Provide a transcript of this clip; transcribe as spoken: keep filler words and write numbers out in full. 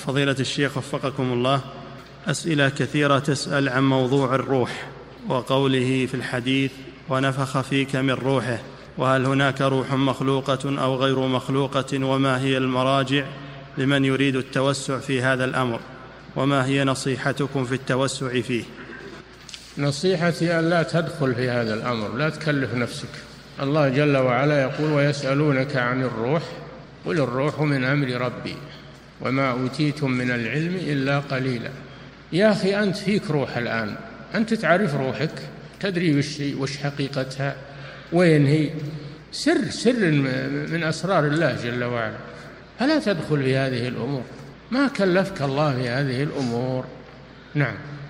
فضيلة الشيخ وفقكم الله، أسئلة كثيرة تسأل عن موضوع الروح وقوله في الحديث ونفخ فيك من روحه، وهل هناك روح مخلوقة أو غير مخلوقة، وما هي المراجع لمن يريد التوسع في هذا الأمر، وما هي نصيحتكم في التوسع فيه؟ نصيحتي أن لا تدخل في هذا الأمر، لا تكلف نفسك. الله جل وعلا يقول ويسألونك عن الروح قل الروح من أمر ربي وما أوتيتم من العلم إلا قليلا. يا أخي أنت فيك روح الآن، أنت تعرف روحك، تدري وش, وش حقيقتها، وين هي، سر سر من أسرار الله جل وعلا، فلا تدخل في هذه الأمور، ما كلفك الله في هذه الأمور. نعم.